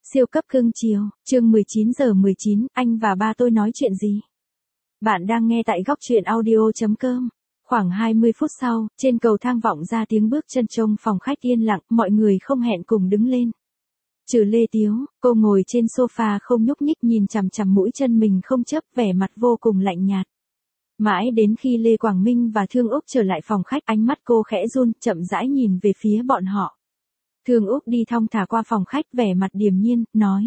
Siêu cấp cưng chiều, chương 19:19, anh và ba tôi nói chuyện gì? Bạn đang nghe tại góc truyện audio.com. Khoảng 20 phút sau, trên cầu thang vọng ra tiếng bước chân trong phòng khách yên lặng, mọi người không hẹn cùng đứng lên. Trừ Lê Tiếu, cô ngồi trên sofa không nhúc nhích nhìn chằm chằm mũi chân mình không chớp, vẻ mặt vô cùng lạnh nhạt. Mãi đến khi Lê Quảng Minh và Thương Úc trở lại phòng khách, ánh mắt cô khẽ run, chậm rãi nhìn về phía bọn họ. Thương Úc đi thong thả qua phòng khách, vẻ mặt điềm nhiên, nói.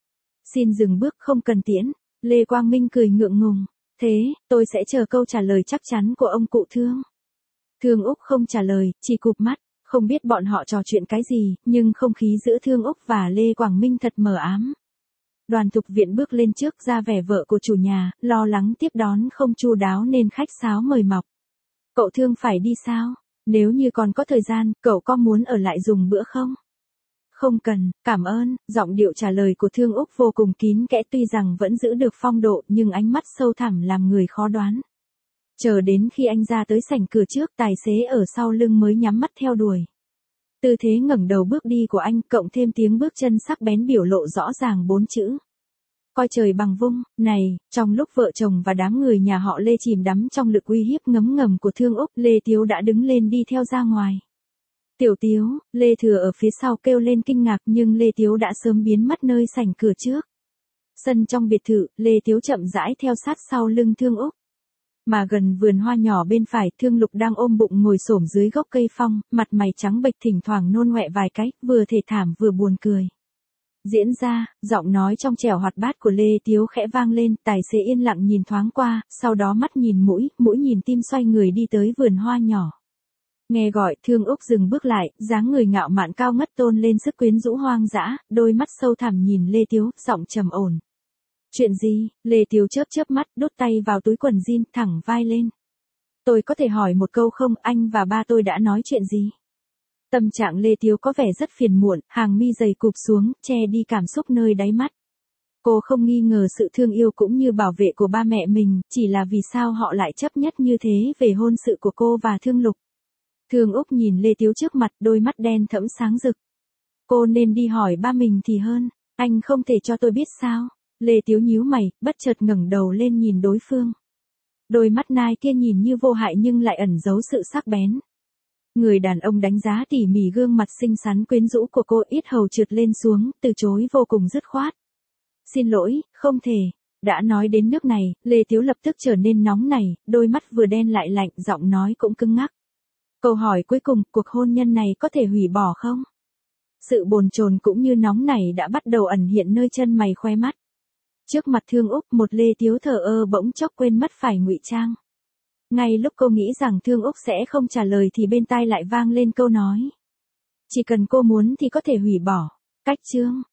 Xin dừng bước, không cần tiễn. Lê Quang Minh cười ngượng ngùng. Thế, tôi sẽ chờ câu trả lời chắc chắn của ông cụ Thương. Thương Úc không trả lời, chỉ cụp mắt. Không biết bọn họ trò chuyện cái gì, nhưng không khí giữa Thương Úc và Lê Quảng Minh thật mờ ám. Đoàn Thục Viện bước lên trước, ra vẻ vợ của chủ nhà, lo lắng tiếp đón không chu đáo nên khách sáo mời mọc. Cậu Thương phải đi sao? Nếu như còn có thời gian, cậu có muốn ở lại dùng bữa không? Không cần, cảm ơn. Giọng điệu trả lời của Thương Úc vô cùng kín kẽ, tuy rằng vẫn giữ được phong độ nhưng ánh mắt sâu thẳm làm người khó đoán. Chờ đến khi anh ra tới sảnh cửa trước, tài xế ở sau lưng mới nhắm mắt theo đuổi. Tư thế ngẩng đầu bước đi của anh, cộng thêm tiếng bước chân sắc bén biểu lộ rõ ràng 4 chữ. Coi trời bằng vung. Này, trong lúc vợ chồng và đám người nhà họ Lê chìm đắm trong lực uy hiếp ngấm ngầm của Thương Úc, Lê Tiếu đã đứng lên đi theo ra ngoài. Tiểu Tiếu, Lê Thừa ở phía sau kêu lên kinh ngạc, nhưng Lê Tiếu đã sớm biến mất nơi sảnh cửa trước. Sân trong biệt thự, Lê Tiếu chậm rãi theo sát sau lưng Thương Úc. Mà gần vườn hoa nhỏ bên phải, Thương Lục đang ôm bụng ngồi xổm dưới gốc cây phong, mặt mày trắng bệch, thỉnh thoảng nôn ọe vài cái, vừa thể thảm vừa buồn cười. Diễn ra, giọng nói trong trẻo hoạt bát của Lê Tiếu khẽ vang lên, tài xế yên lặng nhìn thoáng qua, sau đó mắt nhìn mũi, mũi nhìn tim, xoay người đi tới vườn hoa nhỏ. Nghe gọi, Thương Úc dừng bước lại, dáng người ngạo mạn cao ngất tôn lên sức quyến rũ hoang dã, đôi mắt sâu thẳm nhìn Lê Tiếu, giọng trầm ổn. Chuyện gì? Lê Tiếu chớp mắt, đút tay vào túi quần jean, thẳng vai lên. Tôi có thể hỏi một câu không, anh và ba tôi đã nói chuyện gì? Tâm trạng Lê Tiếu có vẻ rất phiền muộn, hàng mi dày cụp xuống, che đi cảm xúc nơi đáy mắt. Cô không nghi ngờ sự thương yêu cũng như bảo vệ của ba mẹ mình, chỉ là vì sao họ lại chấp nhất như thế về hôn sự của cô và Thương Lục. Thương Úc nhìn Lê Tiếu trước mặt, đôi mắt đen thẫm sáng rực. Cô nên đi hỏi ba mình thì hơn, anh không thể cho tôi biết sao? Lê Tiếu nhíu mày, bất chợt ngẩng đầu lên nhìn đối phương. Đôi mắt nai kia nhìn như vô hại nhưng lại ẩn giấu sự sắc bén. Người đàn ông đánh giá tỉ mỉ gương mặt xinh xắn quyến rũ của cô, yết hầu trượt lên xuống, từ chối vô cùng dứt khoát. Xin lỗi, không thể. Đã nói đến nước này, Lê Tiếu lập tức trở nên nóng nảy, đôi mắt vừa đen lại lạnh, giọng nói cũng cứng ngắc. Câu hỏi cuối cùng, cuộc hôn nhân này có thể hủy bỏ không? Sự bồn chồn cũng như nóng nảy đã bắt đầu ẩn hiện nơi chân mày khoe mắt. Trước mặt Thương Úc, một Lê Tiếu thờ ơ bỗng chốc quên mất phải ngụy trang. Ngay lúc cô nghĩ rằng Thương Úc sẽ không trả lời thì bên tai lại vang lên câu nói. Chỉ cần cô muốn thì có thể hủy bỏ. Cách chương.